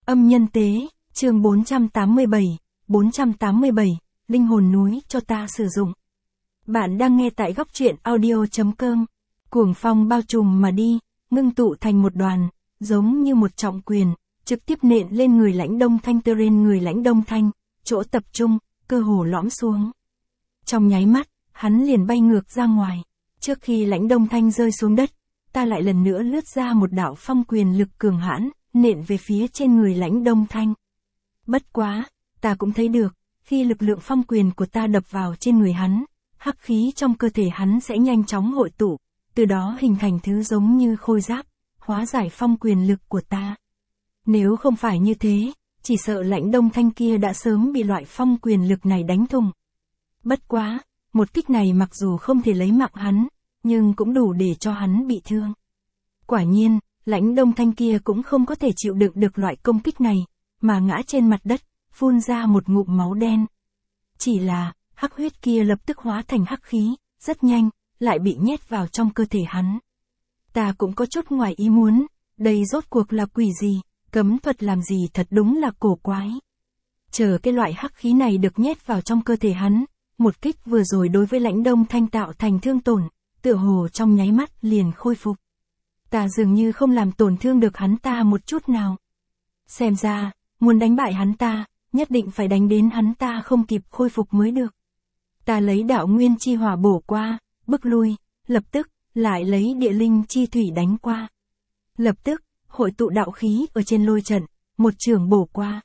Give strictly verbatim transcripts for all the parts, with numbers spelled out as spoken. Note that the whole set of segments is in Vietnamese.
Âm nhân tế, chương bốn trăm tám mươi bảy, bốn trăm tám mươi bảy, linh hồn núi cho ta sử dụng. Bạn đang nghe tại góc truyện audio.com. Cuồng phong bao trùm mà đi, ngưng tụ thành một đoàn, giống như một trọng quyền, trực tiếp nện lên người Lãnh Đông Thanh tơ lên người Lãnh Đông Thanh, chỗ tập trung, cơ hồ lõm xuống. Trong nháy mắt, hắn liền bay ngược ra ngoài. Trước khi Lãnh Đông Thanh rơi xuống đất, ta lại lần nữa lướt ra một đạo phong quyền lực cường hãn, nện về phía trên người Lãnh Đông Thanh. Bất quá, ta cũng thấy được, khi lực lượng phong quyền của ta đập vào trên người hắn, hắc khí trong cơ thể hắn sẽ nhanh chóng hội tụ, từ đó hình thành thứ giống như khôi giáp, hóa giải phong quyền lực của ta. Nếu không phải như thế, chỉ sợ Lãnh Đông Thanh kia đã sớm bị loại phong quyền lực này đánh thủng. Bất quá, một kích này mặc dù không thể lấy mạng hắn, nhưng cũng đủ để cho hắn bị thương. Quả nhiên, Lãnh Đông Thanh kia cũng không có thể chịu đựng được loại công kích này, mà ngã trên mặt đất, phun ra một ngụm máu đen. Chỉ là, hắc huyết kia lập tức hóa thành hắc khí, rất nhanh, lại bị nhét vào trong cơ thể hắn. Ta cũng có chút ngoài ý muốn, đây rốt cuộc là quỷ gì, cấm thuật làm gì thật đúng là cổ quái. Chờ cái loại hắc khí này được nhét vào trong cơ thể hắn, một kích vừa rồi đối với Lãnh Đông Thanh tạo thành thương tổn, tựa hồ trong nháy mắt liền khôi phục. Ta dường như không làm tổn thương được hắn ta một chút nào. Xem ra, muốn đánh bại hắn ta, nhất định phải đánh đến hắn ta không kịp khôi phục mới được. Ta lấy đạo nguyên chi hỏa bổ qua, bức lui, lập tức, lại lấy địa linh chi thủy đánh qua. Lập tức, hội tụ đạo khí ở trên lôi trận, một trường bổ qua.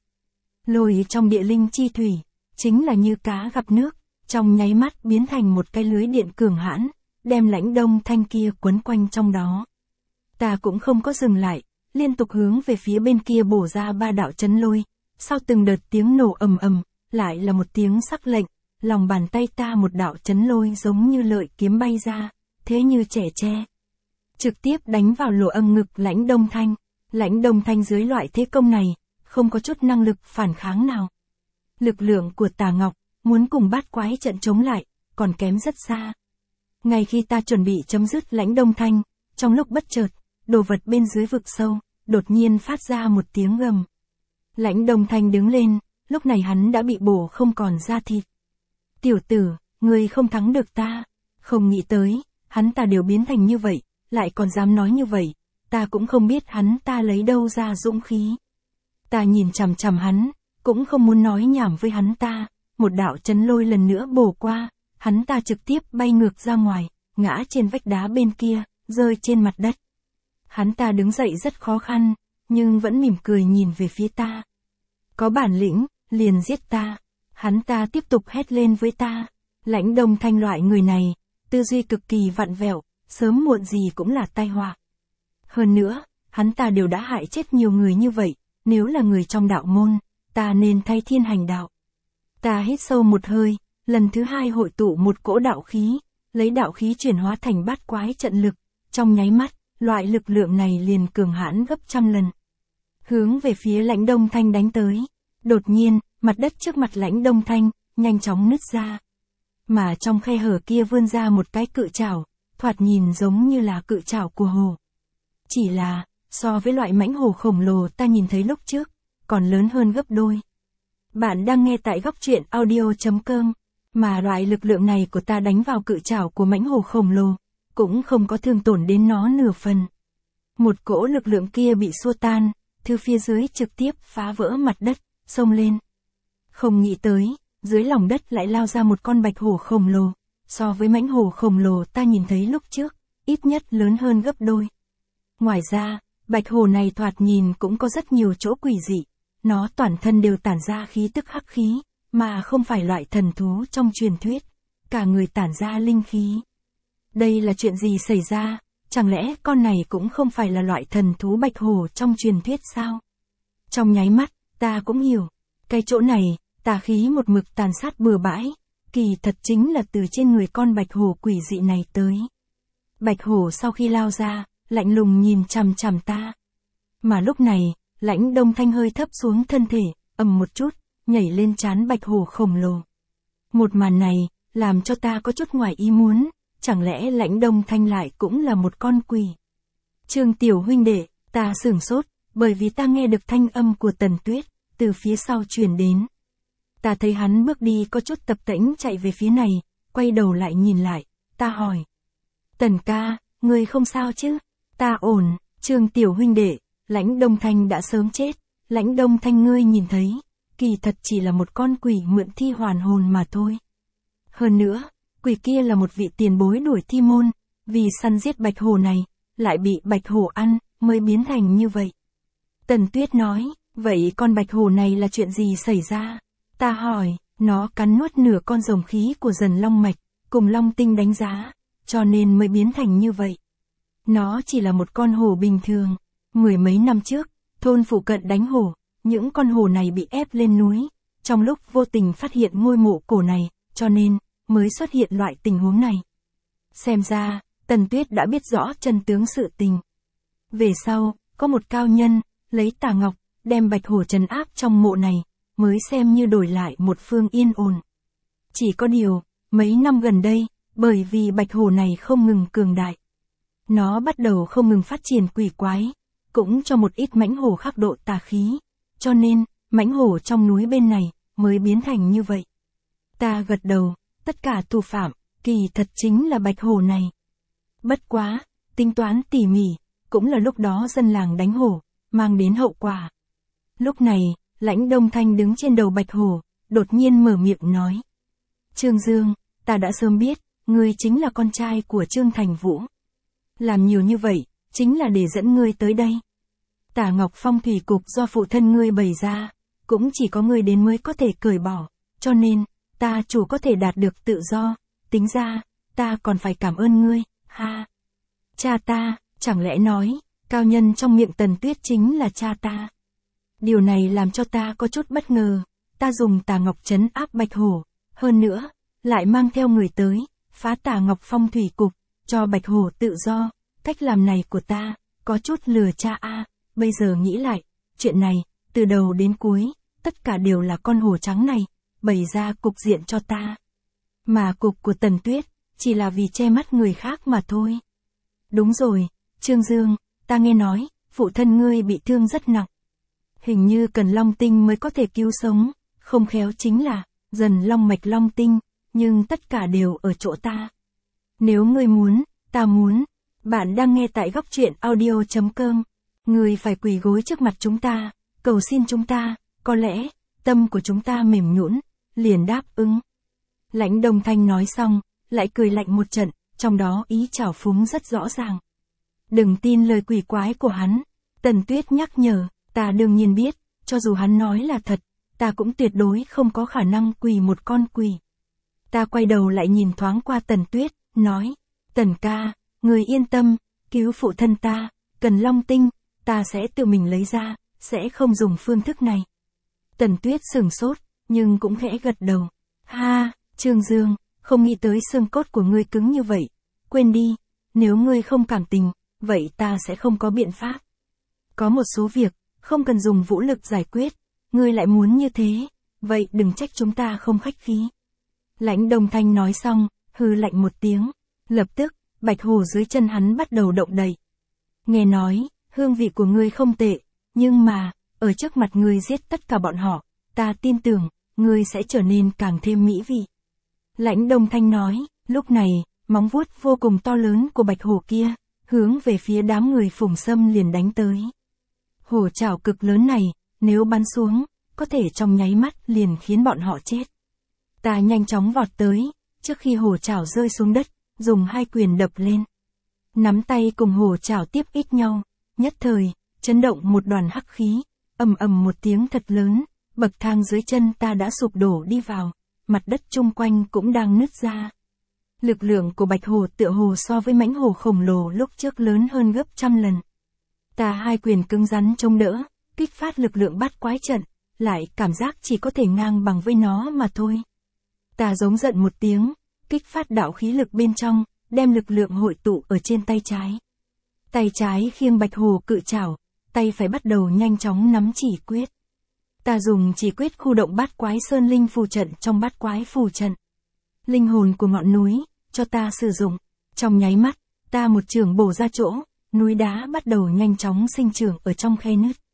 Lôi trong địa linh chi thủy, chính là như cá gặp nước, trong nháy mắt biến thành một cái lưới điện cường hãn, đem Lãnh Đông Thanh kia quấn quanh trong đó. Ta cũng không có dừng lại, liên tục hướng về phía bên kia bổ ra ba đạo chấn lôi, sau từng đợt tiếng nổ ầm ầm, lại là một tiếng sắc lệnh, lòng bàn tay ta một đạo chấn lôi giống như lợi kiếm bay ra, thế như trẻ tre. Trực tiếp đánh vào lỗ âm ngực Lãnh Đông Thanh, Lãnh Đông Thanh dưới loại thế công này, không có chút năng lực phản kháng nào. Lực lượng của Tà Ngọc, muốn cùng bát quái trận chống lại, còn kém rất xa. Ngay khi ta chuẩn bị chấm dứt Lãnh Đông Thanh, trong lúc bất chợt, đồ vật bên dưới vực sâu, đột nhiên phát ra một tiếng gầm. Lãnh Đông Thanh đứng lên, lúc này hắn đã bị bổ không còn da thịt. Tiểu tử, ngươi không thắng được ta. Không nghĩ tới, hắn ta đều biến thành như vậy, lại còn dám nói như vậy, ta cũng không biết hắn ta lấy đâu ra dũng khí. Ta nhìn chằm chằm hắn, cũng không muốn nói nhảm với hắn ta, một đạo chấn lôi lần nữa bổ qua, hắn ta trực tiếp bay ngược ra ngoài, ngã trên vách đá bên kia, rơi trên mặt đất. Hắn ta đứng dậy rất khó khăn, nhưng vẫn mỉm cười nhìn về phía ta. Có bản lĩnh, liền giết ta. Hắn ta tiếp tục hét lên với ta. Lãnh Đông Thanh loại người này, tư duy cực kỳ vặn vẹo, sớm muộn gì cũng là tai họa. Hơn nữa, hắn ta đều đã hại chết nhiều người như vậy, nếu là người trong đạo môn, ta nên thay thiên hành đạo. Ta hít sâu một hơi, lần thứ hai hội tụ một cỗ đạo khí, lấy đạo khí chuyển hóa thành bát quái trận lực, trong nháy mắt, loại lực lượng này liền cường hãn gấp trăm lần. Hướng về phía Lãnh Đông Thanh đánh tới. Đột nhiên, mặt đất trước mặt Lãnh Đông Thanh, nhanh chóng nứt ra. Mà trong khe hở kia vươn ra một cái cự trảo, thoạt nhìn giống như là cự trảo của hồ. Chỉ là, so với loại mãnh hổ khổng lồ ta nhìn thấy lúc trước, còn lớn hơn gấp đôi. Bạn đang nghe tại góc truyện audio.com, mà loại lực lượng này của ta đánh vào cự trảo của mãnh hổ khổng lồ, cũng không có thương tổn đến nó nửa phần. Một cỗ lực lượng kia bị xua tan, từ phía dưới trực tiếp phá vỡ mặt đất, xông lên. Không nghĩ tới, dưới lòng đất lại lao ra một con bạch hổ khổng lồ, so với mãnh hổ khổng lồ ta nhìn thấy lúc trước, ít nhất lớn hơn gấp đôi. Ngoài ra, bạch hổ này thoạt nhìn cũng có rất nhiều chỗ quỷ dị, nó toàn thân đều tản ra khí tức hắc khí, mà không phải loại thần thú trong truyền thuyết, cả người tản ra linh khí. Đây là chuyện gì xảy ra, chẳng lẽ con này cũng không phải là loại thần thú bạch hổ trong truyền thuyết sao? Trong nháy mắt, ta cũng hiểu, cái chỗ này, tà khí một mực tàn sát bừa bãi, kỳ thật chính là từ trên người con bạch hổ quỷ dị này tới. Bạch hổ sau khi lao ra, lạnh lùng nhìn chằm chằm ta. Mà lúc này, Lãnh Đông Thanh hơi thấp xuống thân thể, ầm một chút, nhảy lên trán bạch hổ khổng lồ. Một màn này, làm cho ta có chút ngoài ý muốn, chẳng lẽ Lãnh Đông Thanh lại cũng là một con quỷ? Trương tiểu huynh đệ, ta sửng sốt, bởi vì ta nghe được thanh âm của Tần Tuyết, từ phía sau truyền đến. Ta thấy hắn bước đi có chút tập tễnh chạy về phía này, quay đầu lại nhìn lại, ta hỏi. Tần ca, ngươi không sao chứ? Ta ổn, Trương tiểu huynh đệ, Lãnh Đông Thanh đã sớm chết, Lãnh Đông Thanh ngươi nhìn thấy, kỳ thật chỉ là một con quỷ mượn thi hoàn hồn mà thôi. Hơn nữa, quỷ kia là một vị tiền bối đuổi thi môn, vì săn giết bạch hổ này, lại bị bạch hổ ăn, mới biến thành như vậy. Tần Tuyết nói, vậy con bạch hổ này là chuyện gì xảy ra? Ta hỏi, nó cắn nuốt nửa con rồng khí của Dần Long Mạch, cùng Long Tinh đánh giá, cho nên mới biến thành như vậy. Nó chỉ là một con hổ bình thường. Mười mấy năm trước, thôn phụ cận đánh hổ, những con hổ này bị ép lên núi, trong lúc vô tình phát hiện ngôi mộ cổ này, cho nên, mới xuất hiện loại tình huống này. Xem ra, Tần Tuyết đã biết rõ chân tướng sự tình. Về sau, có một cao nhân, lấy tà ngọc, đem bạch hổ trấn áp trong mộ này, mới xem như đổi lại một phương yên ổn. Chỉ có điều, mấy năm gần đây, bởi vì bạch hổ này không ngừng cường đại. Nó bắt đầu không ngừng phát triển quỷ quái, cũng cho một ít mãnh hổ khắc độ tà khí, cho nên, mãnh hổ trong núi bên này, mới biến thành như vậy. Ta gật đầu, tất cả thủ phạm, kỳ thật chính là bạch hổ này. Bất quá, tính toán tỉ mỉ, cũng là lúc đó dân làng đánh hổ, mang đến hậu quả. Lúc này, Lãnh Đông Thanh đứng trên đầu bạch hổ, đột nhiên mở miệng nói. Trương Dương, ta đã sớm biết, ngươi chính là con trai của Trương Thành Vũ. Làm nhiều như vậy, chính là để dẫn ngươi tới đây. Tả Ngọc Phong thủy cục do phụ thân ngươi bày ra, cũng chỉ có ngươi đến mới có thể cởi bỏ, cho nên, ta chủ có thể đạt được tự do, tính ra, ta còn phải cảm ơn ngươi, ha. Cha ta, chẳng lẽ nói, cao nhân trong miệng Tần Tuyết chính là cha ta. Điều này làm cho ta có chút bất ngờ, ta dùng Tà Ngọc trấn áp bạch hổ, hơn nữa, lại mang theo người tới, phá Tà Ngọc Phong thủy cục, cho bạch hổ tự do, cách làm này của ta, có chút lừa cha a. Bây giờ nghĩ lại, chuyện này, từ đầu đến cuối, tất cả đều là con hổ trắng này, bày ra cục diện cho ta. Mà cục của Tần Tuyết, chỉ là vì che mắt người khác mà thôi. Đúng rồi, Trương Dương, ta nghe nói, phụ thân ngươi bị thương rất nặng. Hình như cần long tinh mới có thể cứu sống, không khéo chính là, Dần Long Mạch Long Tinh, nhưng tất cả đều ở chỗ ta. Nếu ngươi muốn, ta muốn. Bạn đang nghe tại góc truyện audio chấm com. Ngươi phải quỳ gối trước mặt chúng ta, cầu xin chúng ta, có lẽ, tâm của chúng ta mềm nhũn, liền đáp ứng. Lãnh Đông Thanh nói xong, lại cười lạnh một trận, trong đó ý trào phúng rất rõ ràng. Đừng tin lời quỷ quái của hắn. Tần Tuyết nhắc nhở, ta đương nhiên biết, cho dù hắn nói là thật, ta cũng tuyệt đối không có khả năng quỳ một con quỷ. Ta quay đầu lại nhìn thoáng qua Tần Tuyết, nói, Tần ca, người yên tâm, cứu phụ thân ta, cần long tinh, ta sẽ tự mình lấy ra, sẽ không dùng phương thức này. Tần Tuyết sửng sốt, nhưng cũng khẽ gật đầu. Ha, Trương Dương, không nghĩ tới xương cốt của ngươi cứng như vậy. Quên đi, nếu ngươi không cảm tình, vậy ta sẽ không có biện pháp. Có một số việc, không cần dùng vũ lực giải quyết, ngươi lại muốn như thế, vậy đừng trách chúng ta không khách khí. Lãnh Đông Thanh nói xong, hừ lạnh một tiếng, lập tức, bạch hổ dưới chân hắn bắt đầu động đậy. Nghe nói, hương vị của ngươi không tệ, nhưng mà, ở trước mặt ngươi giết tất cả bọn họ, ta tin tưởng, ngươi sẽ trở nên càng thêm mỹ vị. Lãnh Đông Thanh nói, lúc này, móng vuốt vô cùng to lớn của bạch hổ kia, hướng về phía đám người Phùng Sâm liền đánh tới. Hổ chảo cực lớn này, nếu bắn xuống, có thể trong nháy mắt liền khiến bọn họ chết. Ta nhanh chóng vọt tới, trước khi hổ chảo rơi xuống đất, dùng hai quyền đập lên. Nắm tay cùng hổ chảo tiếp ích nhau, nhất thời, chấn động một đoàn hắc khí, ầm ầm một tiếng thật lớn, bậc thang dưới chân ta đã sụp đổ đi vào, mặt đất chung quanh cũng đang nứt ra. Lực lượng của bạch hổ tựa hồ so với mãnh hổ khổng lồ lúc trước lớn hơn gấp trăm lần. Ta hai quyền cứng rắn chống đỡ, kích phát lực lượng bát quái trận, lại cảm giác chỉ có thể ngang bằng với nó mà thôi. Ta giống giận một tiếng, kích phát đạo khí lực bên trong, đem lực lượng hội tụ ở trên tay trái. Tay trái khiêng bạch hổ cự chảo, tay phải bắt đầu nhanh chóng nắm chỉ quyết. Ta dùng chỉ quyết khu động bát quái sơn linh phù trận trong bát quái phù trận. Linh hồn của ngọn núi, cho ta sử dụng. Trong nháy mắt, ta một chưởng bổ ra chỗ, núi đá bắt đầu nhanh chóng sinh trưởng ở trong khe nứt.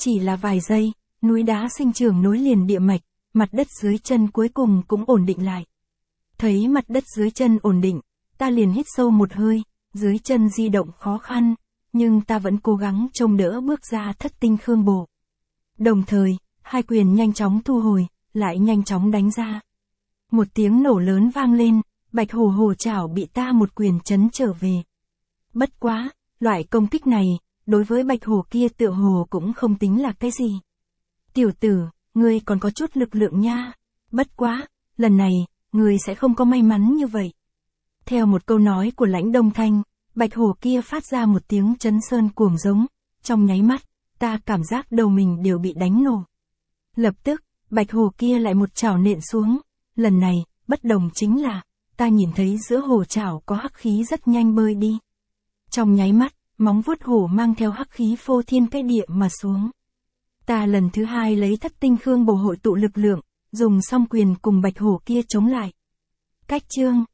Chỉ là vài giây, núi đá sinh trưởng nối liền địa mạch, mặt đất dưới chân cuối cùng cũng ổn định lại. Thấy mặt đất dưới chân ổn định, ta liền hít sâu một hơi, dưới chân di động khó khăn, nhưng ta vẫn cố gắng trông đỡ bước ra thất tinh khương bộ. Đồng thời, hai quyền nhanh chóng thu hồi, lại nhanh chóng đánh ra. Một tiếng nổ lớn vang lên, bạch hổ hổ chảo bị ta một quyền chấn trở về. Bất quá, loại công kích này, đối với bạch hổ kia tựa hồ cũng không tính là cái gì. Tiểu tử, ngươi còn có chút lực lượng nha. Bất quá, lần này, ngươi sẽ không có may mắn như vậy. Theo một câu nói của Lãnh Đông Thanh, bạch hổ kia phát ra một tiếng chấn sơn cuồng giống. Trong nháy mắt, ta cảm giác đầu mình đều bị đánh nổ. Lập tức, bạch hổ kia lại một chảo nện xuống. Lần này, bất đồng chính là, ta nhìn thấy giữa hổ chảo có hắc khí rất nhanh bơi đi. Trong nháy mắt, móng vuốt hổ mang theo hắc khí phô thiên cái địa mà xuống. Ta lần thứ hai lấy thất tinh khương bổ hội tụ lực lượng, dùng song quyền cùng bạch hổ kia chống lại. Cách chương